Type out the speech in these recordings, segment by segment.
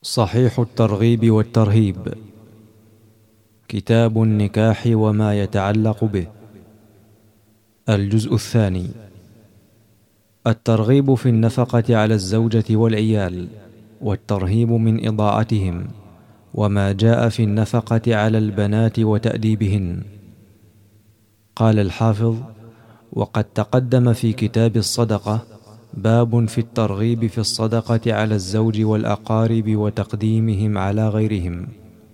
صحيح الترغيب والترهيب. كتاب النكاح وما يتعلق به. الجزء الثاني. الترغيب في النفقة على الزوجة والعيال، والترهيب من إضاعتهم، وما جاء في النفقة على البنات وتأديبهن. قال الحافظ: وقد تقدم في كتاب الصدقة باب في الترغيب في الصدقة على الزوج والأقارب وتقديمهم على غيرهم.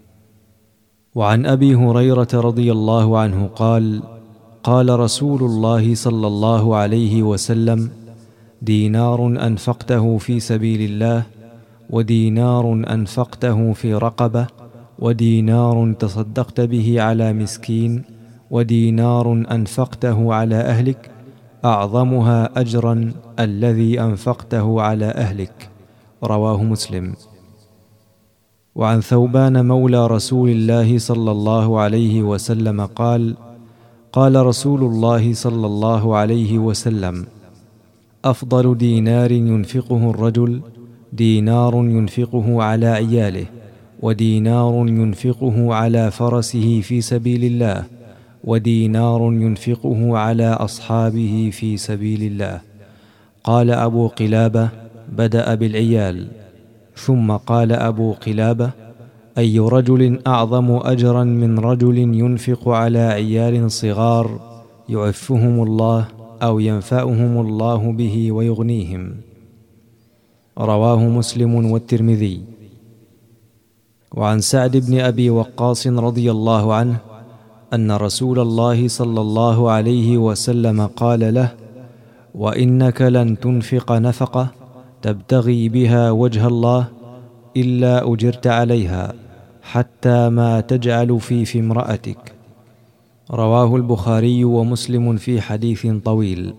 وعن أبي هريرة رضي الله عنه قال: قال رسول الله صلى الله عليه وسلم: دينار أنفقته في سبيل الله، ودينار أنفقته في رقبة، ودينار تصدقت به على مسكين، ودينار أنفقته على أهلك، أعظمها أجرا الذي أنفقته على أهلك. رواه مسلم. وعن ثوبان مولى رسول الله صلى الله عليه وسلم قال: قال رسول الله صلى الله عليه وسلم: أفضل دينار ينفقه الرجل دينار ينفقه على عياله، ودينار ينفقه على فرسه في سبيل الله، ودينار ينفقه على أصحابه في سبيل الله. قال أبو قلابة: بدأ بالعيال. ثم قال أبو قلابة: أي رجل أعظم أجرا من رجل ينفق على عيال صغار يعفهم الله أو ينفعهم الله به ويغنيهم. رواه مسلم والترمذي. وعن سعد بن أبي وقاص رضي الله عنه أن رسول الله صلى الله عليه وسلم قال له: وإنك لن تنفق نفقة تبتغي بها وجه الله إلا أجرت عليها، حتى ما تجعل في امرأتك. رواه البخاري ومسلم في حديث طويل.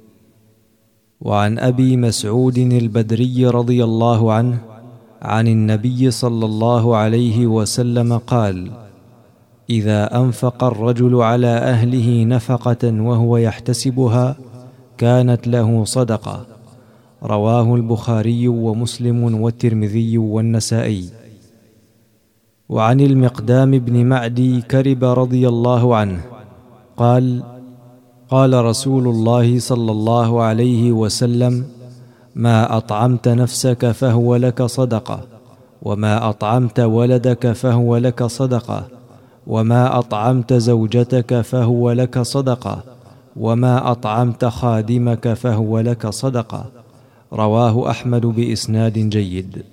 وعن أبي مسعود البدري رضي الله عنه عن النبي صلى الله عليه وسلم قال: إذا أنفق الرجل على أهله نفقة وهو يحتسبها كانت له صدقة. رواه البخاري ومسلم والترمذي والنسائي. وعن المقدام بن معدي كرب رضي الله عنه قال: قال رسول الله صلى الله عليه وسلم: ما أطعمت نفسك فهو لك صدقة، وما أطعمت ولدك فهو لك صدقة، وما أطعمت زوجتك فهو لك صدقة، وما أطعمت خادمك فهو لك صدقة. رواه أحمد بإسناد جيد.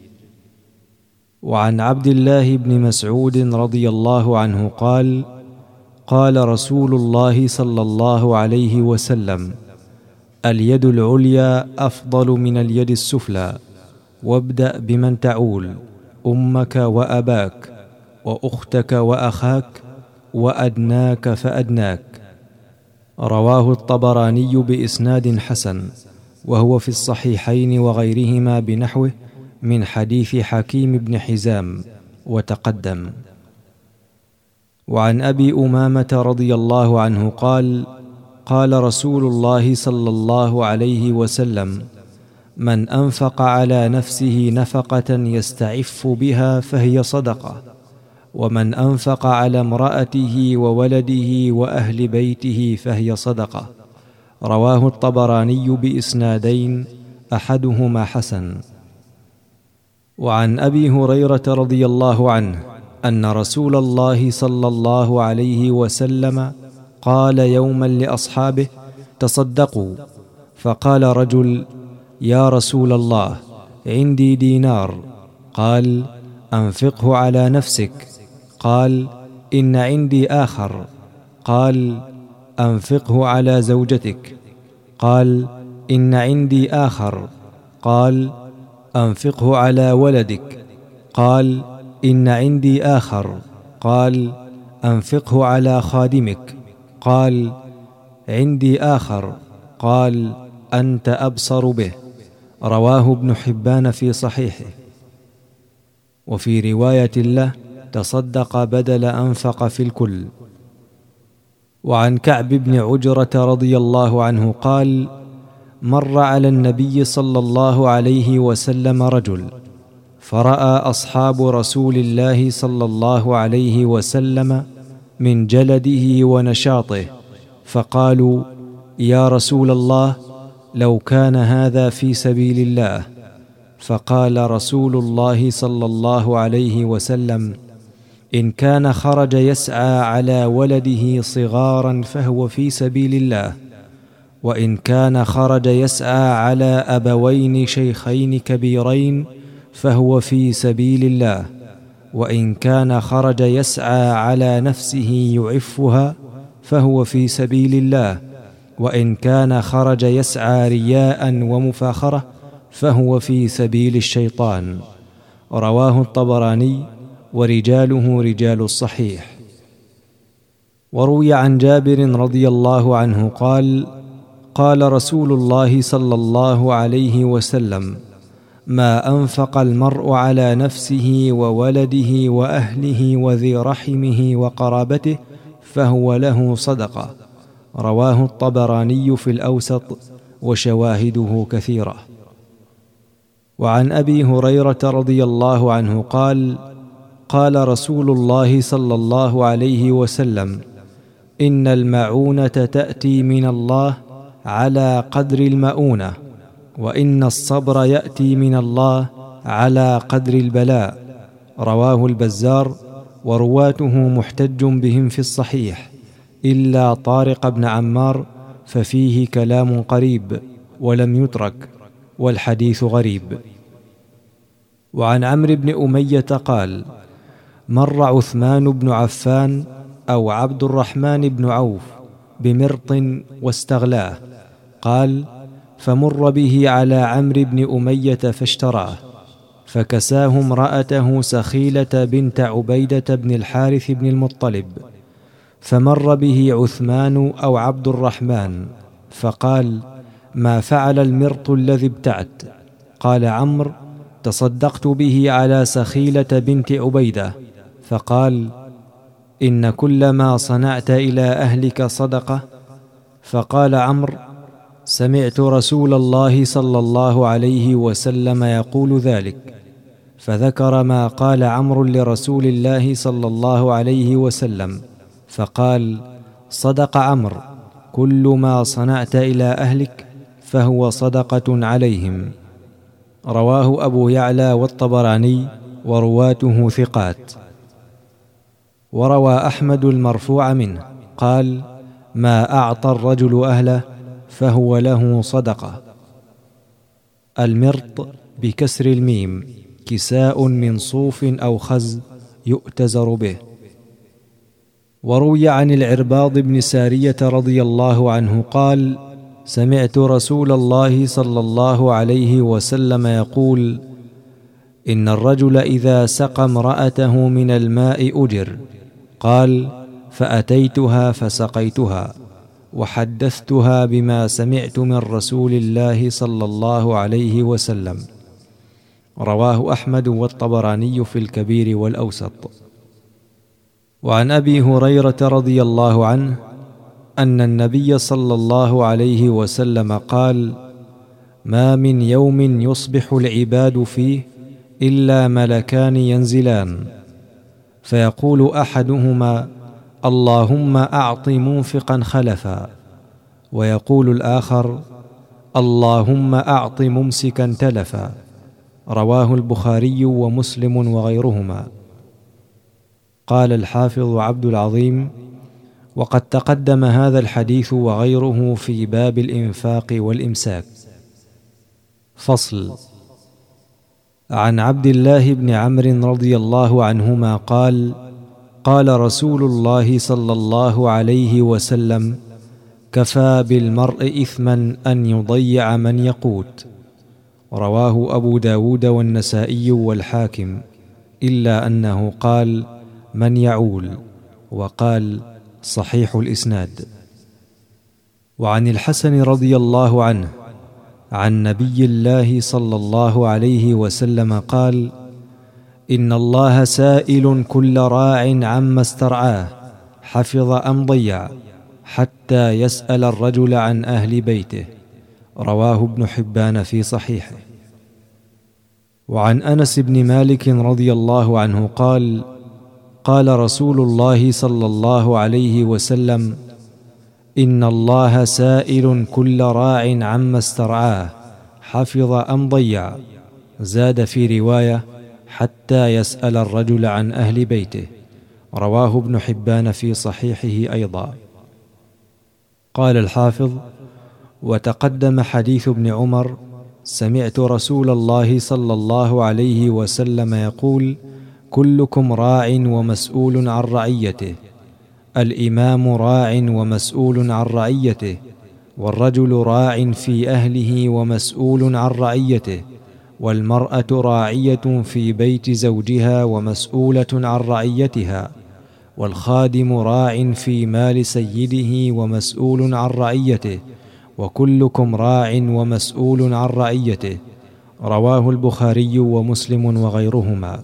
وعن عبد الله بن مسعود رضي الله عنه قال: قال رسول الله صلى الله عليه وسلم: اليد العليا أفضل من اليد السفلى، وابدأ بمن تعول، أمك وأباك، وأختك وأخاك، وأدناك فأدناك. رواه الطبراني بإسناد حسن، وهو في الصحيحين وغيرهما بنحوه من حديث حكيم بن حزام وتقدم. وعن أبي أمامة رضي الله عنه قال: قال رسول الله صلى الله عليه وسلم: من أنفق على نفسه نفقة يستعف بها فهي صدقة، ومن أنفق على امرأته وولده وأهل بيته فهي صدقة. رواه الطبراني بإسنادين أحدهما حسن. وعن أبي هريرة رضي الله عنه أن رسول الله صلى الله عليه وسلم قال يوما لأصحابه: تصدقوا. فقال رجل: يا رسول الله، عندي دينار. قال: أنفقه على نفسك. قال: إن عندي آخر. قال: أنفقه على زوجتك. قال: إن عندي آخر. قال: أنفقه على ولدك. قال: إن عندي آخر. قال: أنفقه على خادمك. قال: عندي آخر. قال: أنت أبصر به. رواه ابن حبان في صحيحه. وفي رواية له: تصدق بدل أنفق في الكل. وعن كعب بن عجرة رضي الله عنه قال: مر على النبي صلى الله عليه وسلم رجل فراى اصحاب رسول الله صلى الله عليه وسلم من جلده ونشاطه، فقالوا: يا رسول الله، لو كان هذا في سبيل الله. فقال رسول الله صلى الله عليه وسلم: إن كان خرج يسعى على ولده صغارا فهو في سبيل الله، وإن كان خرج يسعى على أبوين شيخين كبيرين فهو في سبيل الله، وإن كان خرج يسعى على نفسه يعفها فهو في سبيل الله، وإن كان خرج يسعى رياء ومفاخرة فهو في سبيل الشيطان. رواه الطبراني ورجاله رجال الصحيح. وروي عن جابر رضي الله عنه قال: قال رسول الله صلى الله عليه وسلم: ما أنفق المرء على نفسه وولده وأهله وذي رحمه وقرابته فهو له صدقة. رواه الطبراني في الأوسط وشواهده كثيرة. وعن أبي هريرة رضي الله عنه قال: قال رسول الله صلى الله عليه وسلم: إن المعونة تأتي من الله على قدر المؤونة، وإن الصبر يأتي من الله على قدر البلاء. رواه البزار، ورواته محتج بهم في الصحيح إلا طارق بن عمار، ففيه كلام قريب ولم يترك، والحديث غريب. وعن عمرو بن أمية قال: مر عثمان بن عفان أو عبد الرحمن بن عوف بمرط واستغلاه، قال: فمر به على عمرو بن أمية فاشتراه، فكساه امرأته سخيلة بنت عبيدة بن الحارث بن المطلب، فمر به عثمان أو عبد الرحمن فقال: ما فعل المرط الذي ابتعت؟ قال عمرو: تصدقت به على سخيلة بنت عبيدة. فقال: إن كل ما صنعت إلى أهلك صدقة. فقال عمرو: سمعت رسول الله صلى الله عليه وسلم يقول ذلك. فذكر ما قال عمرو لرسول الله صلى الله عليه وسلم، فقال: صدق عمرو، كل ما صنعت إلى أهلك فهو صدقة عليهم. رواه أبو يعلى والطبراني، ورواته ثقات. وروى أحمد المرفوع منه قال: ما أعطى الرجل أهله فهو له صدقة. المرط بكسر الميم كساء من صوف أو خز يؤتزر به. وروي عن العرباض بن سارية رضي الله عنه قال: سمعت رسول الله صلى الله عليه وسلم يقول: إن الرجل إذا سقى امرأته من الماء أجر. قال: فأتيتها فسقيتها وحدثتها بما سمعت من رسول الله صلى الله عليه وسلم. رواه أحمد والطبراني في الكبير والأوسط. وعن أبي هريرة رضي الله عنه أن النبي صلى الله عليه وسلم قال: ما من يوم يصبح العباد فيه إلا ملكان ينزلان، فيقول أحدهما: اللهم أعط منفقا خلفا، ويقول الآخر: اللهم أعط ممسكا تلفا. رواه البخاري ومسلم وغيرهما. قال الحافظ عبد العظيم: وقد تقدم هذا الحديث وغيره في باب الإنفاق والإمساك. فصل. عن عبد الله بن عمرو رضي الله عنهما قال: قال رسول الله صلى الله عليه وسلم: كفى بالمرء إثما أن يضيع من يقوت. رواه أبو داود والنسائي والحاكم، إلا أنه قال: من يعول، وقال: صحيح الإسناد. وعن الحسن رضي الله عنه عن نبي الله صلى الله عليه وسلم قال: إن الله سائل كل راع عما استرعاه حفظ أم ضيع، حتى يسأل الرجل عن أهل بيته. رواه ابن حبان في صحيحه. وعن أنس بن مالك رضي الله عنه قال: قال رسول الله صلى الله عليه وسلم: إن الله سائل كل راع عما استرعاه حفظ أم ضيع. زاد في رواية: حتى يسأل الرجل عن أهل بيته. رواه ابن حبان في صحيحه أيضا. قال الحافظ: وتقدم حديث ابن عمر: سمعت رسول الله صلى الله عليه وسلم يقول: كلكم راع ومسؤول عن رعيته. الإمام راع ومسؤول عن رعيته، والرجل راع في أهله ومسؤول عن رعيته، والمرأة راعية في بيت زوجها ومسؤولة عن رعيتها، والخادم راع في مال سيده ومسؤول عن رعيته، وكلكم راع ومسؤول عن رعيته. رواه البخاري ومسلم وغيرهما.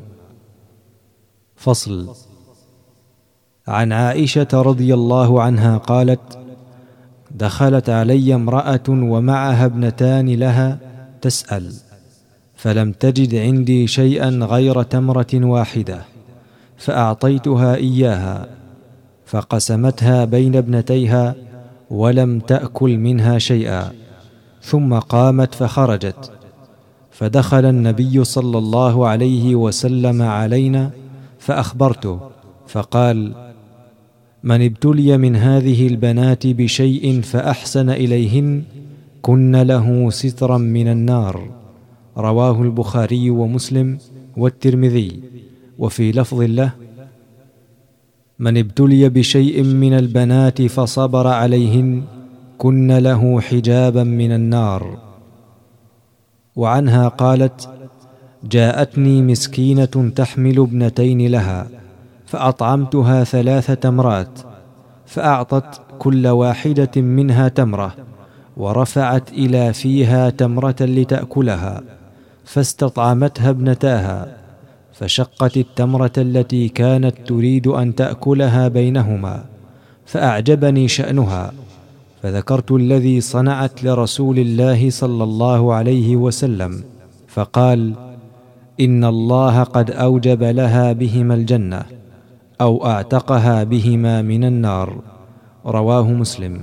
فصل. عن عائشة رضي الله عنها قالت: دخلت علي امرأة ومعها ابنتان لها تسأل، فلم تجد عندي شيئا غير تمرة واحدة، فأعطيتها إياها، فقسمتها بين ابنتيها ولم تأكل منها شيئا، ثم قامت فخرجت، فدخل النبي صلى الله عليه وسلم علينا فأخبرته، فقال: من ابتلي من هذه البنات بشيء فأحسن إليهن كن له سترا من النار. رواه البخاري ومسلم والترمذي. وفي لفظ له: من ابتلي بشيء من البنات فصبر عليهن كن له حجابا من النار. وعنها قالت: جاءتني مسكينة تحمل ابنتين لها، فأطعمتها 3 تمرات، فأعطت كل واحدة منها تمرة، ورفعت إلى فيها تمرة لتأكلها، فاستطعمتها ابنتاها، فشقت التمرة التي كانت تريد أن تأكلها بينهما، فأعجبني شأنها، فذكرت الذي صنعت لرسول الله صلى الله عليه وسلم، فقال: إن الله قد أوجب لها بهما الجنة، أو أعتقها بهما من النار. رواه مسلم.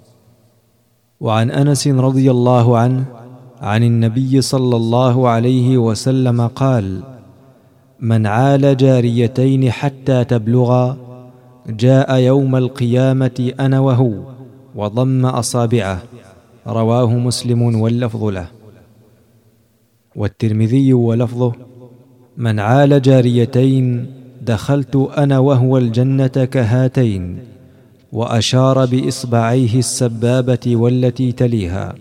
وعن أنس رضي الله عنه عن النبي صلى الله عليه وسلم قال: من عال جاريتين حتى تبلغا جاء يوم القيامة أنا وهو، وضم أصابعه. رواه مسلم واللفظ له. والترمذي ولفظه: من عال جاريتين دخلت أنا وهو الجنة كهاتين، وأشار بإصبعيه السبابة والتي تليها.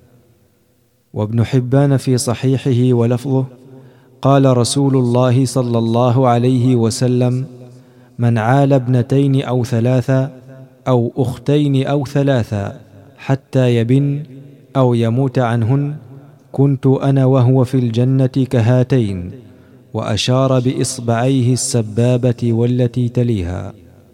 وابن حبان في صحيحه ولفظه: قال رسول الله صلى الله عليه وسلم: من عال ابنتين أو 3 أو أختين أو 3 حتى يبن أو يموت عنهن كنت أنا وهو في الجنة كهاتين، وأشار بإصبعيه السبابة والتي تليها.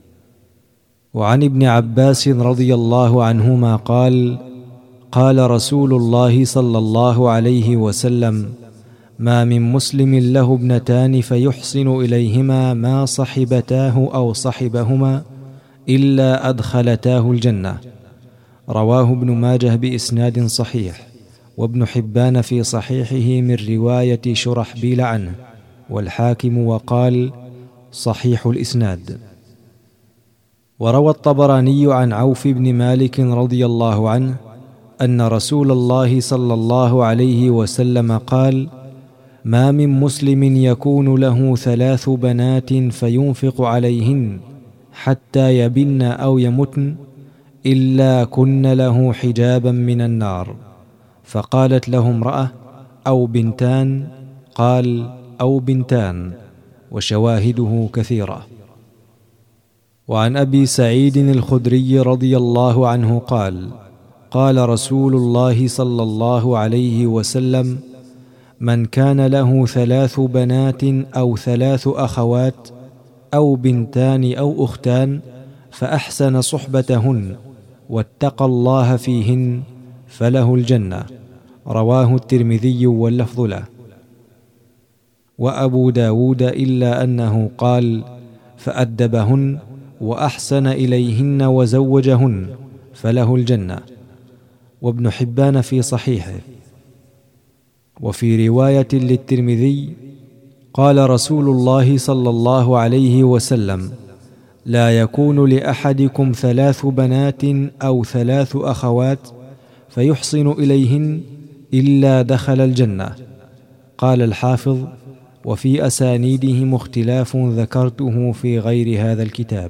وعن ابن عباس رضي الله عنهما قال: قال رسول الله صلى الله عليه وسلم: ما من مسلم له ابنتان فيحسن إليهما ما صحبتاه أو صحبهما إلا أدخلتاه الجنة. رواه ابن ماجه بإسناد صحيح، وابن حبان في صحيحه من رواية شرحبيل عنه، والحاكم وقال: صحيح الإسناد. وروى الطبراني عن عوف بن مالك رضي الله عنه أن رسول الله صلى الله عليه وسلم قال: ما من مسلم يكون له 3 بنات فينفق عليهن حتى يبن أو يمتن إلا كن له حجابا من النار. فقالت له امرأة: أو بنتان؟ قال: أو بنتان. وشواهده كثيرة. وعن أبي سعيد الخدري رضي الله عنه قال: قال رسول الله صلى الله عليه وسلم: من كان له 3 بنات أو 3 أخوات أو بنتان أو أختان فأحسن صحبتهن واتقى الله فيهن فله الجنة. رواه الترمذي واللفظ له. وأبو داود إلا أنه قال: فأدبهن وأحسن إليهن وزوجهن فله الجنة. وابن حبان في صحيحه. وفي رواية للترمذي قال رسول الله صلى الله عليه وسلم: لا يكون لأحدكم 3 بنات أو 3 أخوات فيحسن إليهن إلا دخل الجنة. قال الحافظ: وفي أسانيدهم اختلاف ذكرته في غير هذا الكتاب.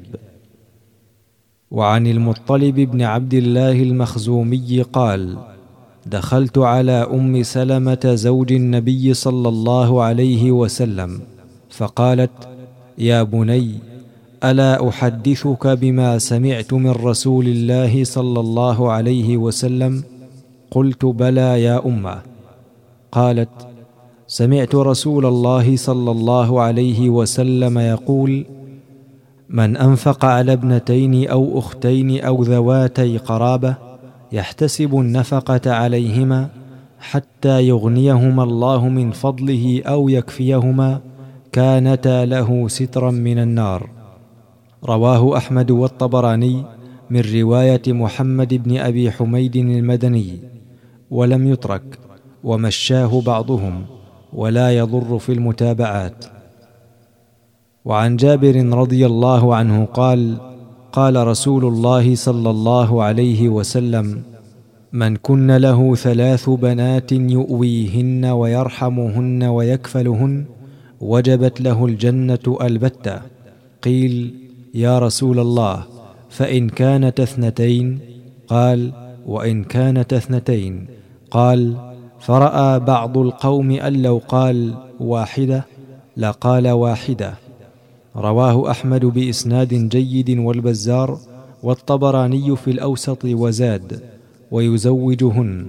وعن المطلب بن عبد الله المخزومي قال: دخلت على أم سلمة زوج النبي صلى الله عليه وسلم فقالت: يا بني، ألا أحدثك بما سمعت من رسول الله صلى الله عليه وسلم؟ قلت: بلى يا أمه. قالت: سمعت رسول الله صلى الله عليه وسلم يقول: من أنفق على 2 أو أختين أو ذواتي قرابة يحتسب النفقة عليهما حتى يغنيهما الله من فضله أو يكفيهما كانتا له سترا من النار. رواه أحمد والطبراني من رواية محمد بن أبي حميد المدني، ولم يترك، ومشاه بعضهم، ولا يضر في المتابعات. وعن جابر رضي الله عنه قال: قال رسول الله صلى الله عليه وسلم: من كن له 3 بنات يؤويهن ويرحمهن ويكفلهن وجبت له الجنة البتة. قيل: يا رسول الله، فإن كانت 2؟ قال: وإن كانت 2. قال: فرأى بعض القوم أن لو قال 1 لقال 1. رواه أحمد بإسناد جيد والبزار والطبراني في الأوسط وزاد: ويزوجهن.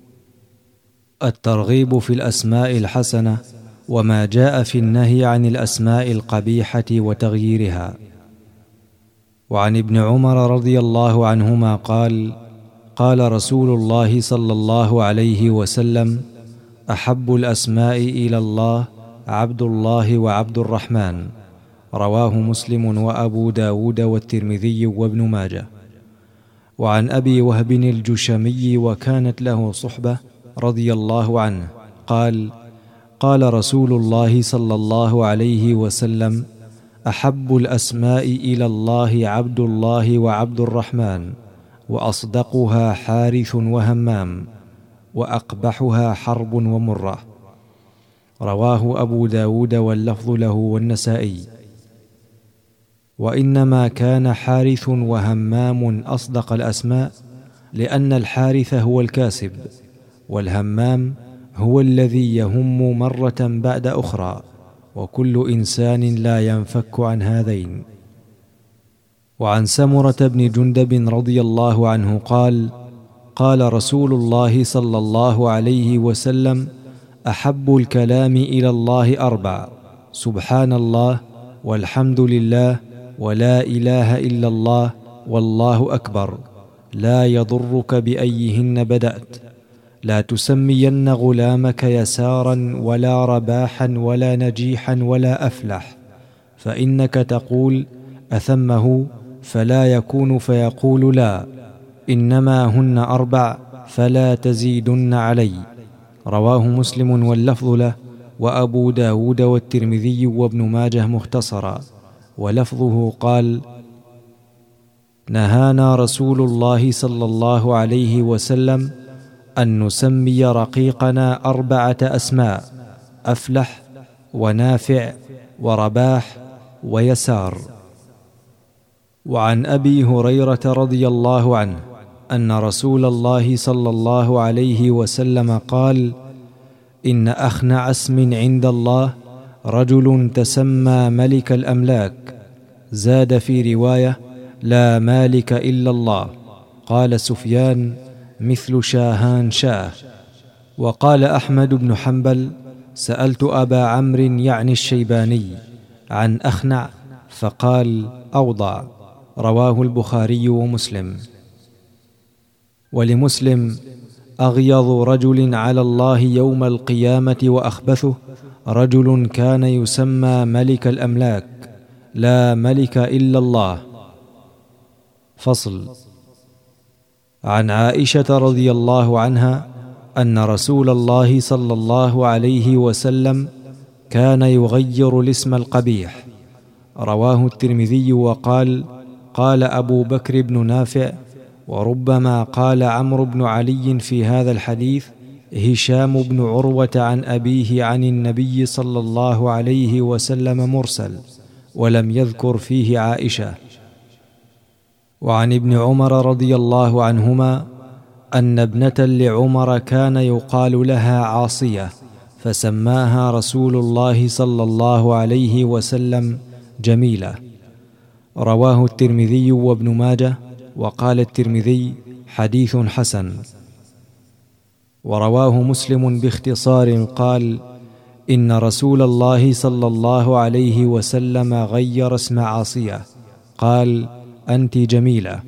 الترغيب في الأسماء الحسنة وما جاء في النهي عن الأسماء القبيحة وتغييرها. وعن ابن عمر رضي الله عنهما قال: قال رسول الله صلى الله عليه وسلم: أحب الأسماء إلى الله عبد الله وعبد الرحمن. رواه مسلم وأبو داود والترمذي وابن ماجه. وعن أبي وهب الجشمي وكانت له صحبة رضي الله عنه قال: قال رسول الله صلى الله عليه وسلم: أحب الأسماء إلى الله عبد الله وعبد الرحمن، وأصدقها حارث وهمام، وأقبحها حرب ومرة. رواه أبو داود واللفظ له والنسائي. وإنما كان حارث وهمام أصدق الأسماء لأن الحارث هو الكاسب، والهمام هو الذي يهم مرة بعد أخرى، وكل إنسان لا ينفك عن هذين. وعن سمرة بن جندب رضي الله عنه قال: قال رسول الله صلى الله عليه وسلم: أحب الكلام إلى الله 4: سبحان الله، والحمد لله، ولا إله إلا الله، والله أكبر، لا يضرك بأيهن بدأت. لا تسمين غلامك يسارا ولا رباحا ولا نجيحا ولا أفلح، فإنك تقول أثمه فلا يكون فيقول لا، إنما هن 4 فلا تزيدن علي. رواه مسلم واللفظ له، وأبو داود والترمذي وابن ماجه مختصرا، ولفظه قال: نهانا رسول الله صلى الله عليه وسلم أن نسمي رقيقنا 4 أسماء: أفلح ونافع ورباح ويسار. وعن أبي هريرة رضي الله عنه أن رسول الله صلى الله عليه وسلم قال: إن أخنع اسم عند الله رجل تسمى ملك الأملاك، زاد في رواية: لا مالك إلا الله. قال سفيان: مثل شاهان شاه. وقال أحمد بن حنبل: سألت أبا عمرو يعني الشيباني عن أخنع فقال: أوضع. رواه البخاري ومسلم. ولمسلم: أغيظ رجل على الله يوم القيامة وأخبثه رجل كان يسمى ملك الأملاك، لا ملك إلا الله. فصل. عن عائشة رضي الله عنها أن رسول الله صلى الله عليه وسلم كان يغير الاسم القبيح. رواه الترمذي وقال: قال أبو بكر بن نافع: وربما قال عمرو بن علي في هذا الحديث هشام بن عروة عن أبيه عن النبي صلى الله عليه وسلم مرسل، ولم يذكر فيه عائشة. وعن ابن عمر رضي الله عنهما أن ابنة لعمر كان يقال لها عاصية، فسماها رسول الله صلى الله عليه وسلم جميلة. رواه الترمذي وابن ماجه، وقال الترمذي: حديث حسن. ورواه مسلم باختصار قال: إن رسول الله صلى الله عليه وسلم غير اسم عاصية، قال: أنت جميلة.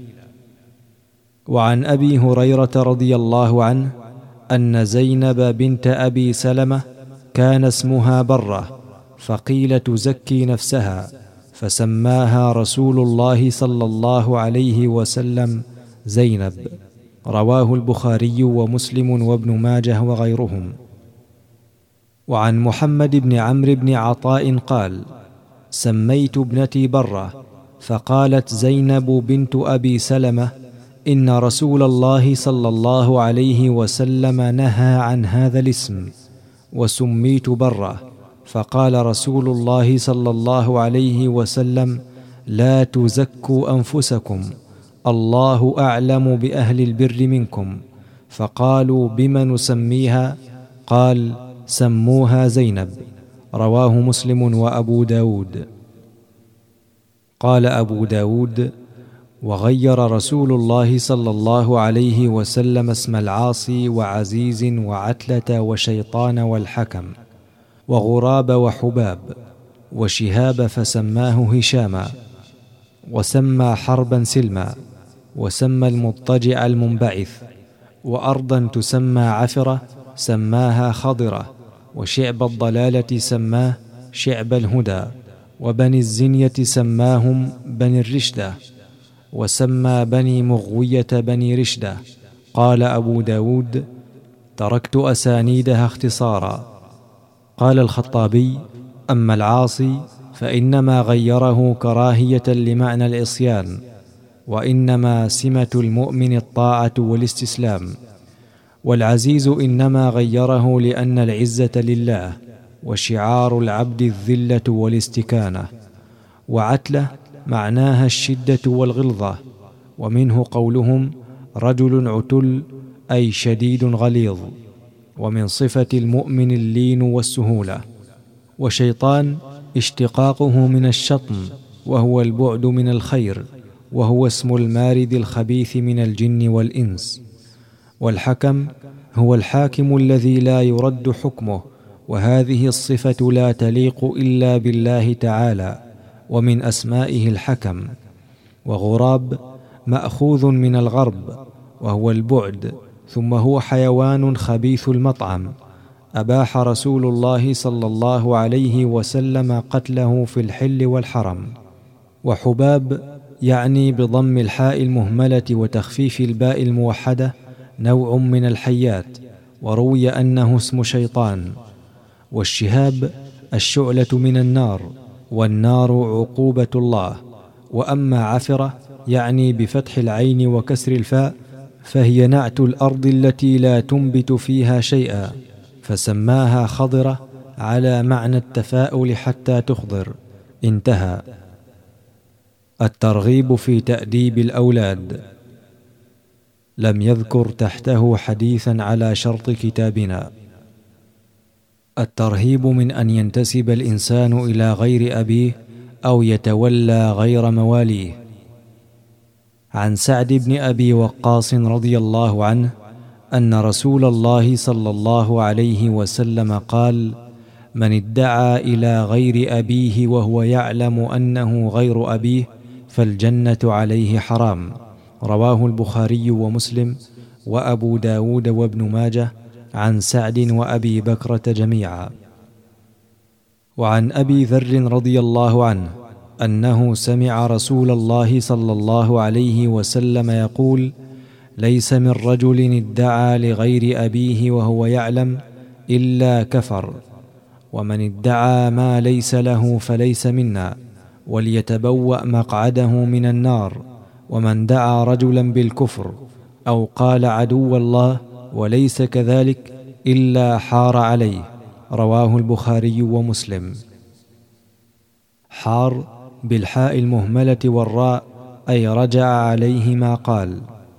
وعن أبي هريرة رضي الله عنه أن زينب بنت أبي سلمة كان اسمها برة، فقيل تزكي نفسها، فسماها رسول الله صلى الله عليه وسلم زينب. رواه البخاري ومسلم وابن ماجه وغيرهم. وعن محمد بن عمرو بن عطاء قال: سميت ابنتي برة، فقالت زينب بنت أبي سلمة: إن رسول الله صلى الله عليه وسلم نهى عن هذا الاسم، وسميت برة. فقال رسول الله صلى الله عليه وسلم: لا تزكوا أنفسكم، الله أعلم بأهل البر منكم. فقالوا: بما نسميها؟ قال: سموها زينب. رواه مسلم وأبو داود. قال أبو داود: وغير رسول الله صلى الله عليه وسلم اسم العاصي وعزيز وعتلة وشيطان والحكم وغراب وحباب وشهاب، فسماه هشاما، وسمى حربا سلما، وسمى المضطجع المنبعث، وأرضا تسمى عفرة سماها خضرة، وشعب الضلالة سماه شعب الهدى، وبني الزنية سماهم بني الرشدة، وسمى بني مغوية بني رشدة. قال أبو داود: تركت أسانيدها اختصارا. قال الخطابي: أما العاصي فإنما غيره كراهية لمعنى العصيان، وإنما سمة المؤمن الطاعة والاستسلام. والعزيز إنما غيره لأن العزة لله، وشعار العبد الذلة والاستكانة. وعتلة معناها الشدة والغلظة، ومنه قولهم: رجل عتل، أي شديد غليظ. ومن صفة المؤمن اللين والسهولة. وشيطان اشتقاقه من الشطن، وهو البعد من الخير، وهو اسم المارد الخبيث من الجن والإنس. والحكم هو الحاكم الذي لا يرد حكمه، وهذه الصفة لا تليق إلا بالله تعالى، ومن أسمائه الحكم. وغراب مأخوذ من الغرب، وهو البعد، ثم هو حيوان خبيث المطعم. أباح رسول الله صلى الله عليه وسلم قتله في الحل والحرم. وحباب يعني بضم الحاء المهملة وتخفيف الباء الموحدة نوع من الحيات، وروي أنه اسم شيطان. والشهاب الشعلة من النار، والنار عقوبة الله. وأما عفرة يعني بفتح العين وكسر الفاء، فهي نعت الأرض التي لا تنبت فيها شيئا، فسماها خضرة على معنى التفاؤل حتى تخضر. انتهى. الترغيب في تأديب الأولاد. لم يذكر تحته حديثا على شرط كتابنا. الترهيب من أن ينتسب الإنسان إلى غير أبيه أو يتولى غير مواليه. عن سعد بن أبي وقاص رضي الله عنه أن رسول الله صلى الله عليه وسلم قال: من ادعى إلى غير أبيه وهو يعلم أنه غير أبيه فالجنة عليه حرام. رواه البخاري ومسلم، وأبو داود وابن ماجه عن سعد وأبي بكرة جميعا. وعن أبي ذر رضي الله عنه أنه سمع رسول الله صلى الله عليه وسلم يقول: ليس من رجل ادعى لغير أبيه وهو يعلم إلا كفر، ومن ادعى ما ليس له فليس منا، وليتبوأ مقعده من النار. ومن دعا رجلا بالكفر أو قال عدو الله وليس كذلك إلا حار عليه. رواه البخاري ومسلم. حار بالحاء المهملة والراء، أي رجع عليه ما قال.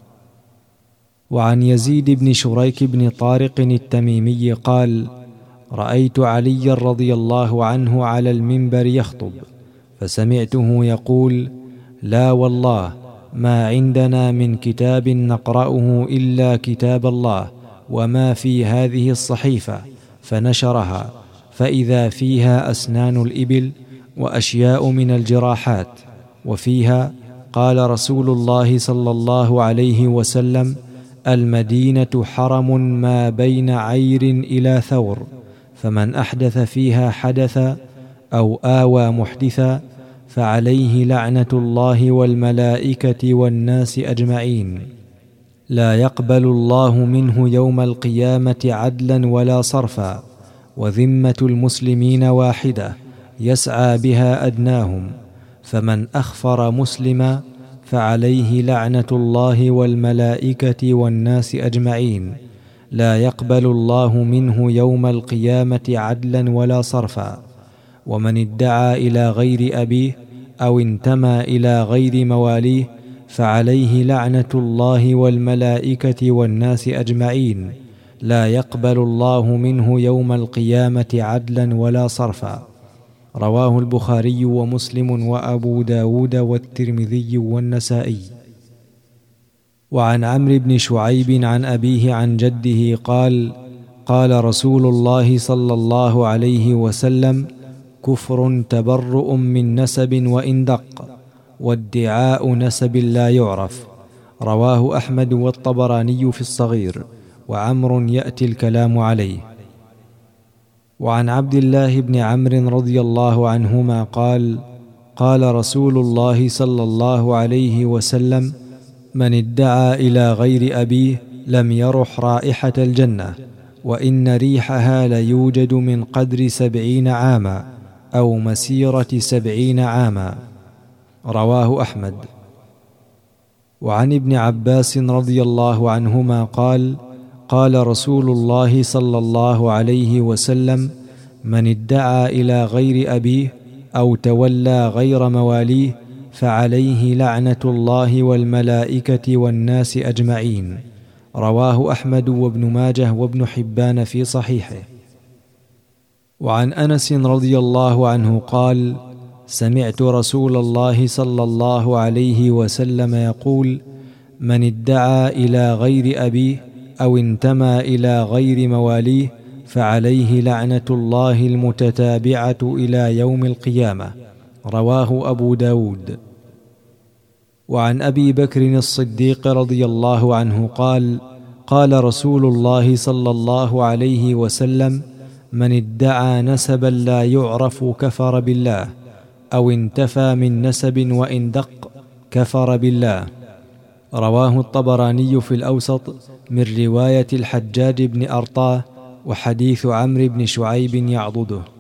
وعن يزيد بن شريك بن طارق التميمي قال: رأيت علي رضي الله عنه على المنبر يخطب، فسمعته يقول: لا والله ما عندنا من كتاب نقرأه إلا كتاب الله وما في هذه الصحيفة، فنشرها، فإذا فيها أسنان الإبل وأشياء من الجراحات، وفيها قال رسول الله صلى الله عليه وسلم: المدينة حرم ما بين عير إلى ثور، فمن أحدث فيها حدثا أو آوى محدثا فعليه لعنة الله والملائكة والناس أجمعين، لا يقبل الله منه يوم القيامة عدلا ولا صرفا، وذمة المسلمين واحدة يسعى بها أدناهم، فمن أخفر مسلما فعليه لعنة الله والملائكة والناس أجمعين، لا يقبل الله منه يوم القيامة عدلا ولا صرفا. ومن ادعى إلى غير أبيه أو انتمى إلى غير مواليه فعليه لعنة الله والملائكة والناس أجمعين، لا يقبل الله منه يوم القيامة عدلا ولا صرفا. رواه البخاري ومسلم وأبو داود والترمذي والنسائي. وعن عمرو بن شعيب عن أبيه عن جده قال: قال رسول الله صلى الله عليه وسلم: كفر تبرؤ من نسب وإن دق، وادعاء نسب لا يعرف. رواه أحمد والطبراني في الصغير، وعمر يأتي الكلام عليه. وعن عبد الله بن عمرو رضي الله عنهما قال: قال رسول الله صلى الله عليه وسلم: من ادعى إلى غير أبيه لم يرح رائحة الجنة، وإن ريحها ليوجد من قدر 70 عاما أو مسيرة 70 عاما. رواه أحمد. وعن ابن عباس رضي الله عنهما قال: قال رسول الله صلى الله عليه وسلم: من ادعى إلى غير أبيه أو تولى غير مواليه فعليه لعنة الله والملائكة والناس أجمعين. رواه أحمد وابن ماجه وابن حبان في صحيحه. وعن أنس رضي الله عنه قال: سمعت رسول الله صلى الله عليه وسلم يقول: من ادعى إلى غير أبيه أو انتمى إلى غير مواليه فعليه لعنة الله المتتابعة إلى يوم القيامة. رواه أبو داود. وعن أبي بكر الصديق رضي الله عنه قال: قال رسول الله صلى الله عليه وسلم: من ادعى نسبا لا يعرف كفر بالله، أو انتفى من نسب وإن دق كفر بالله. رواه الطبراني في الأوسط من رواية الحجاج بن أرطاه، وحديث عمرو بن شعيب يعضده.